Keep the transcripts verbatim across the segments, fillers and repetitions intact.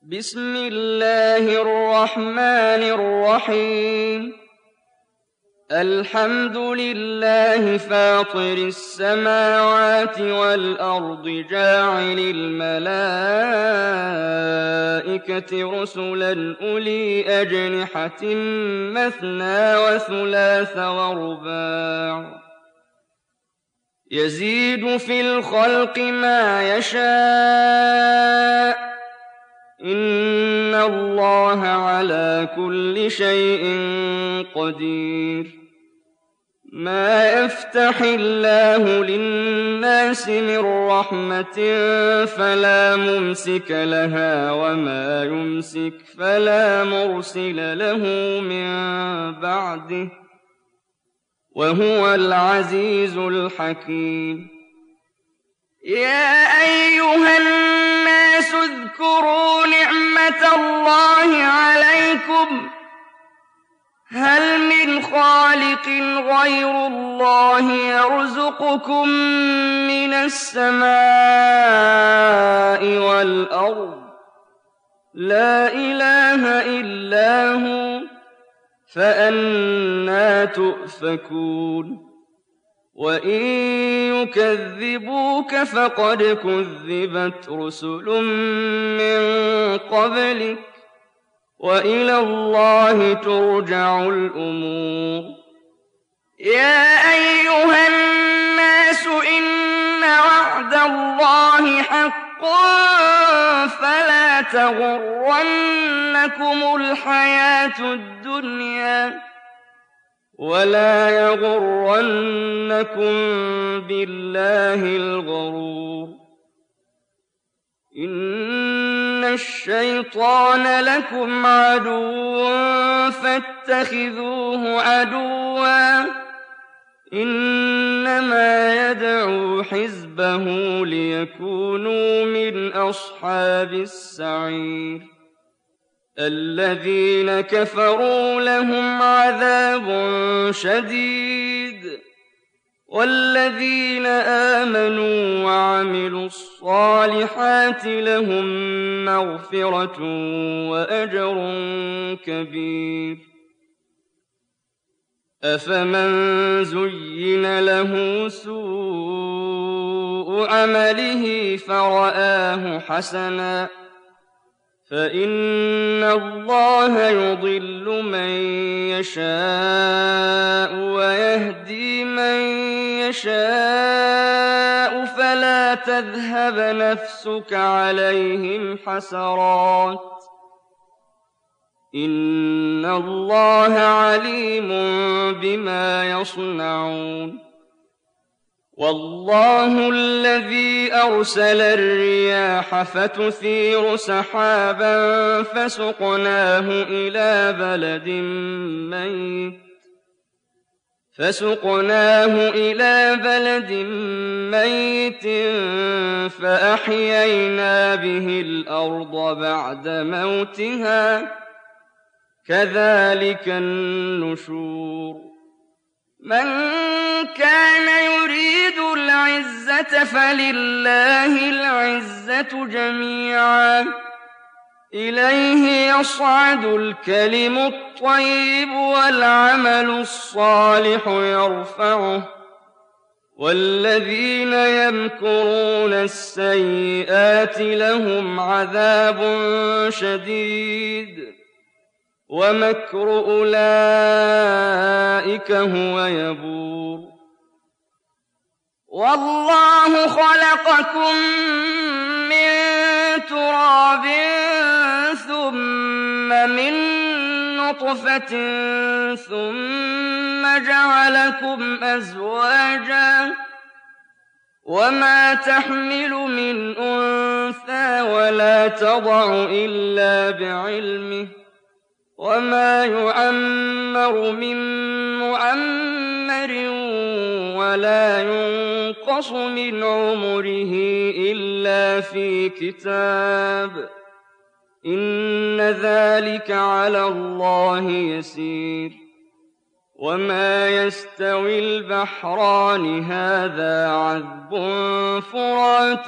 بسم الله الرحمن الرحيم الحمد لله فاطر السماوات والأرض جاعل الملائكة رسلا أولي أجنحة مثنى وثلاث ورباع يزيد في الخلق ما يشاء إن الله على كل شيء قدير ما يفتح الله للناس من رحمة فلا ممسك لها وما يمسك فلا مرسل له من بعده وهو العزيز الحكيم يا أيها الناس اذكروا نعمة الله عليكم هل من خالق غير الله يرزقكم من السماء والأرض لا إله إلا هو فأنى تؤفكون وإن يكذبوك فقد كذبت رسل من قبلك وإلى الله ترجع الأمور يا أيها الناس إن وعد الله حق فلا تغرنكم الحياة الدنيا ولا يغرنكم بالله الغرور إن الشيطان لكم عدو فاتخذوه عدوا إنما يدعو حزبه ليكونوا من أصحاب السعير الذين كفروا لهم عذاب شديد والذين آمنوا وعملوا الصالحات لهم مغفرة وأجر كبير أفمن زين له سوء عمله فرآه حسنا فإن الله يضل من يشاء ويهدي من يشاء فلا تذهب نفسك عليهم حسرات إن الله عليم بما يصنعون والله الذي أرسل الرياح فتثير سحابا فسقناه إلى بلد ميت فسقناه إلى بلد ميت فأحيينا به الأرض بعد موتها كذلك النشور من كان يريد العزة فلله العزة جميعا إليه يصعد الكلم الطيب والعمل الصالح يرفعه والذين يمكرون السيئات لهم عذاب شديد ومكر أولئك هو يبور والله خلقكم من تراب ثم من نطفة ثم جعلكم أزواجا وما تحمل من أنثى ولا تضع إلا بعلمه وما يعمر من معمر ولا ينقص من عمره إلا في كتاب إن ذلك على الله يسير وما يستوي البحران هذا عذب فرات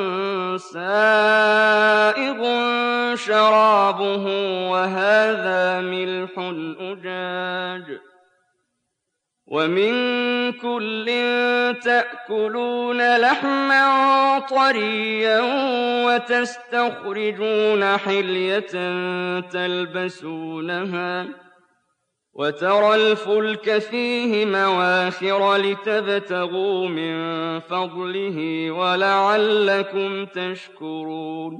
سائغ شرابه وهذا ملح أجاج ومن كل تأكلون لحما طريا وتستخرجون حلية تلبسونها وترى الفلك فيه مواخر لتبتغوا من فضله ولعلكم تشكرون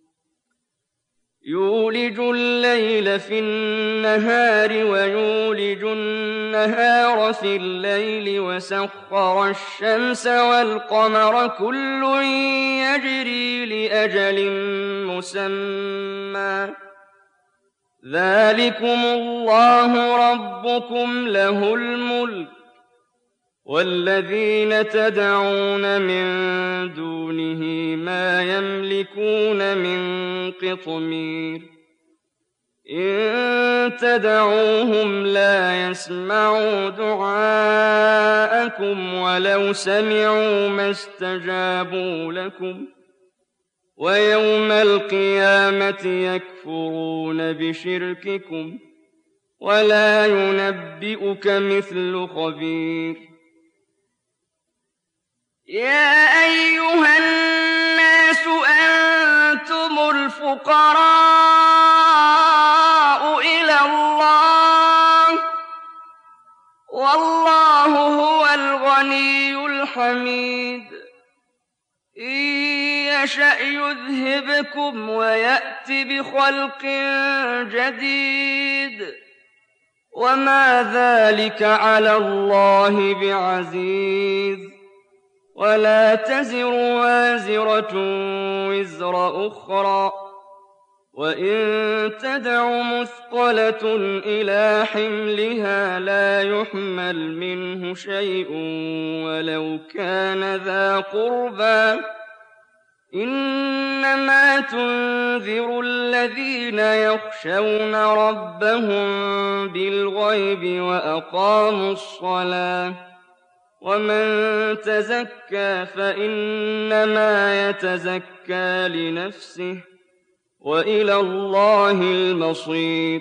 يولج الليل في النهار ويولج النهار في الليل وسخر الشمس والقمر كل يجري لأجل مسمى ذلكم الله ربكم له الملك والذين تدعون من دونه ما يملكون من قطمير إن تدعوهم لا يسمعوا دعاءكم ولو سمعوا ما استجابوا لكم ويوم القيامة يكفرون بشرككم ولا ينبئك مثل خبير يا أيها الناس أنتم الفقراء إلى الله والله هو الغني الحميد إن يشأ يذهبكم ويأت بخلق جديد وما ذلك على الله بعزيز ولا تزر وازرة وزر أخرى وإن تدع مثقلة إلى حملها لا يحمل منه شيء ولو كان ذا قربى إنما تنذر الذين يخشون ربهم بالغيب وأقاموا الصلاة ومن تزكى فإنما يتزكى لنفسه وإلى الله المصير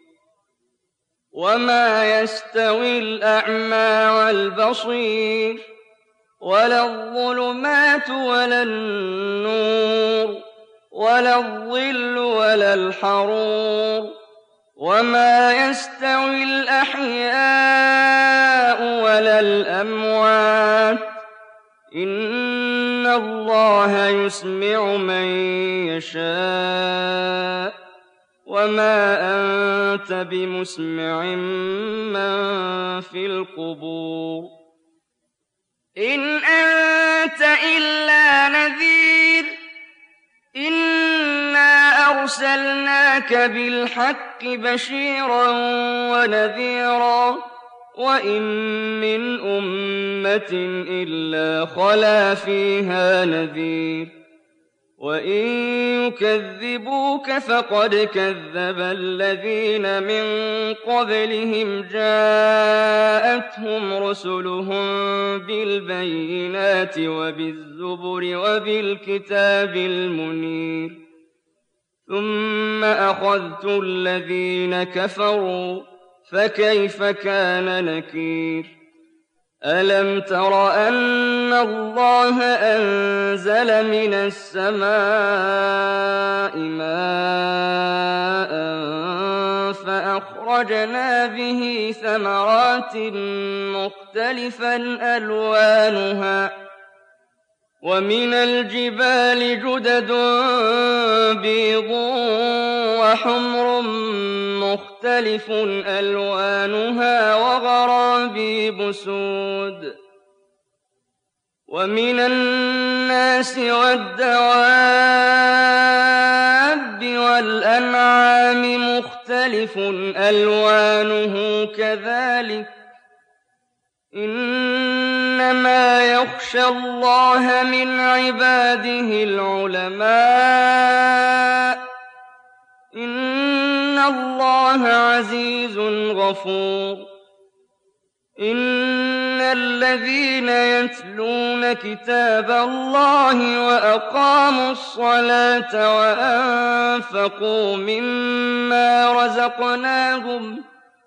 وما يستوي الأعمى والبصير ولا الظلمات ولا النور ولا الظل ولا الحرور وما يستوي الأحياء ولا الأموات إن الله يسمع من يشاء وما أنت بمسمع من في القبور إن أنت إلا نذير إنا أرسلناك بالحق بشيرا ونذيرا وإن من أمة إلا خلا فيها نذير وإن يكذبوك فقد كذب الذين من قبلهم جاءتهم رسلهم بالبينات وبالزبر وبالكتاب المنير ثم أخذت الذين كفروا فكيف كان نكير ألم تر أن الله أنزل من السماء ماء فأخرجنا به ثمرات مختلفا ألوانها ومن الجبال جدد بيض وحمر مختلف ألوانها وغرابيب سود ومن الناس والدواب والأنعام مختلف ألوانه كذلك إنما يخشى الله من عباده العلماء إن الله عزيز غفور إن الذين يتلون كتاب الله وأقاموا الصلاة وأنفقوا مما رزقناهم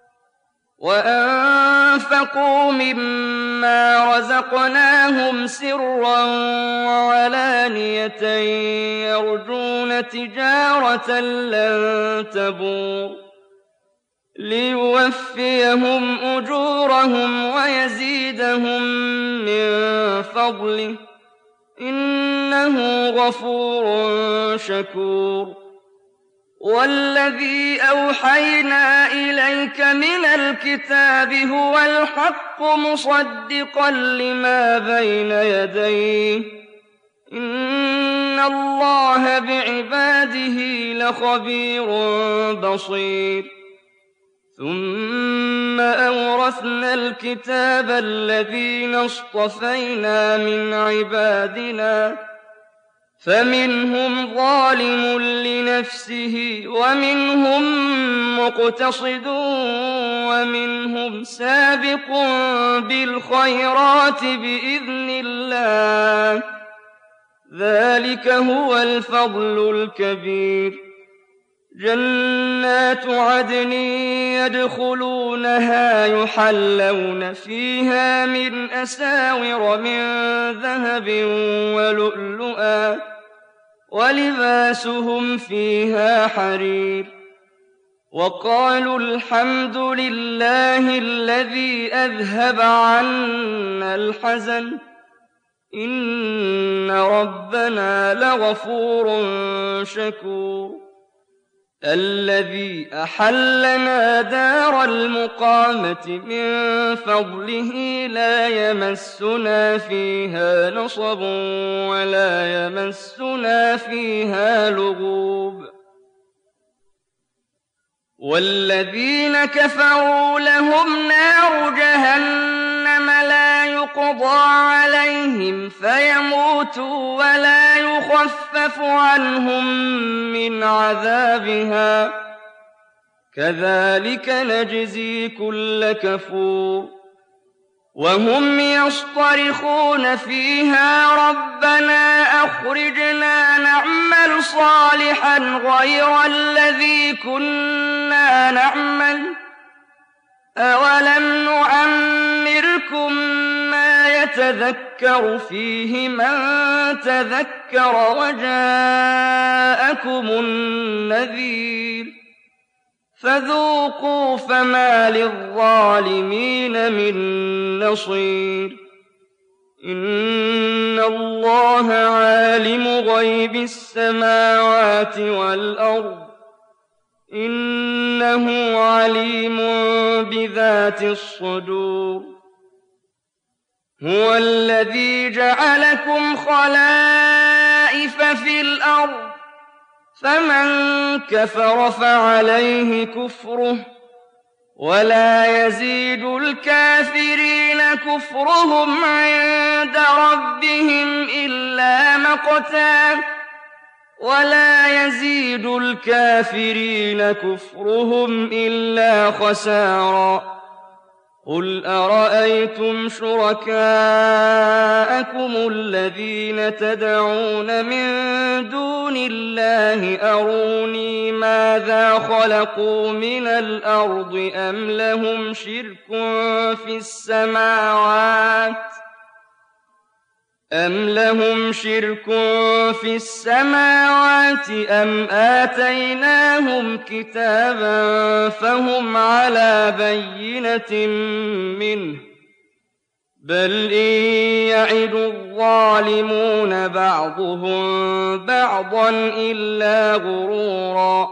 وأنفقوا مما رزقناهم سرا وعلانية يرجون تجارة لن تبور ليوفيهم أجورهم ويزيدهم من فضله إنه غفور شكور والذي أوحينا إليك من الكتاب هو الحق مصدقا لما بين يديه إن الله بعباده لخبير بصير ثم أورثنا الكتاب الذين اصطفينا من عبادنا فمنهم ظالم لنفسه ومنهم مقتصد ومنهم سابق بالخيرات بإذن الله ذلك هو الفضل الكبير جنات عدن يدخلونها يحلون فيها من أساور من ذهب ولؤلؤا ولباسهم فيها حرير وقالوا الحمد لله الذي أذهب عنا الحزن إن ربنا لغفور شكور الذي أحلنا دار المقامة من فضله لا يمسنا فيها نصب ولا يمسنا فيها لغوب والذين كفروا لهم نار جهنم لا يقضى عليهم فيموتوا ولا يخفف عنهم من عذابها كذلك نجزي كل كفور وهم يصطرخون فيها ربنا أخرجنا نعمل صالحا غير الذي كنا نعمل أولم نعمركم ما يتذكر فيه من تذكر وجاءكم النذير فذوقوا فما للظالمين من نصير إن الله عالم غيب السماوات والأرض إنه عليم بذات الصدور هو الذي جعلكم خلائف في الأرض فمن كفر فعليه كفره ولا يزيد الكافرين كفرهم عند ربهم إلا مقتا ولا يزيد الكافرين كفرهم إلا خسارا قل أرأيتم شركاءكم الذين تدعون من دون الله أروني ماذا خلقوا من الأرض أم لهم شرك في السماوات أم لهم شرك في السماوات أم آتيناهم كتابا فهم على بينة منه بل إن يعد الظالمون بعضهم بعضا إلا غرورا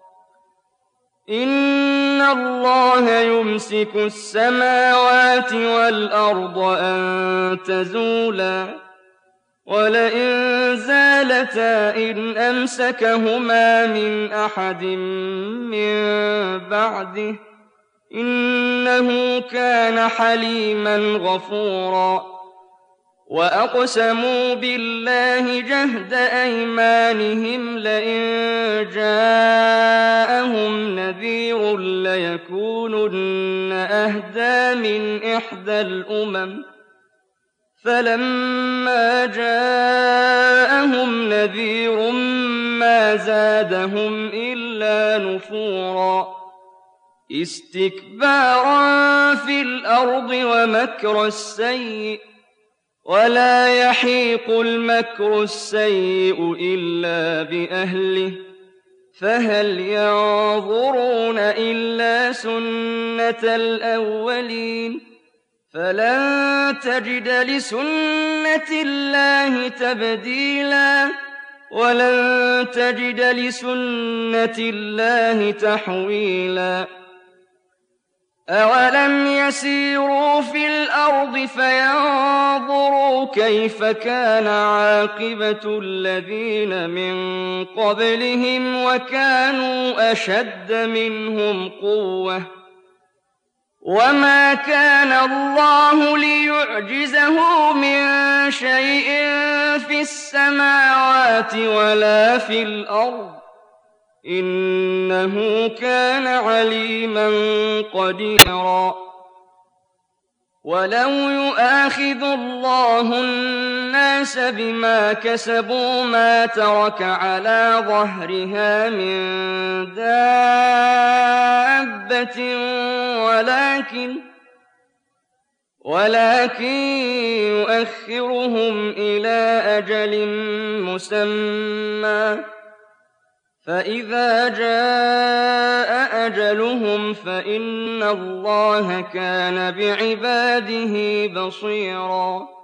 إن الله يمسك السماوات والأرض أن تزولا ولئن زالتا إن أمسكهما من أحد من بعده إنه كان حليما غفورا وأقسموا بالله جهد أيمانهم لئن جاءهم نذير ليكونن أهدى من إحدى الأمم فلما جاءهم نذير ما زادهم إلا نفورا استكبارا في الأرض ومكر السيء ولا يحيق المكر السيء إلا بأهله فهل ينظرون إلا سنة الأولين فلن تجد لسنة الله تبديلا ولن تجد لسنة الله تحويلا أولم يسيروا في الأرض فينظروا كيف كان عاقبة الذين من قبلهم وكانوا أشد منهم قوة وما كان الله ليعجزه من شيء في السماوات ولا في الأرض إنه كان عليما قديرا ولو يؤاخذ الله الناس بما كسبوا ما ترك على ظهرها من دابة ولكن ولكن يؤخرهم إلى أجل مسمى فإذا جاء أجلهم فإن الله كان بعباده بصيرا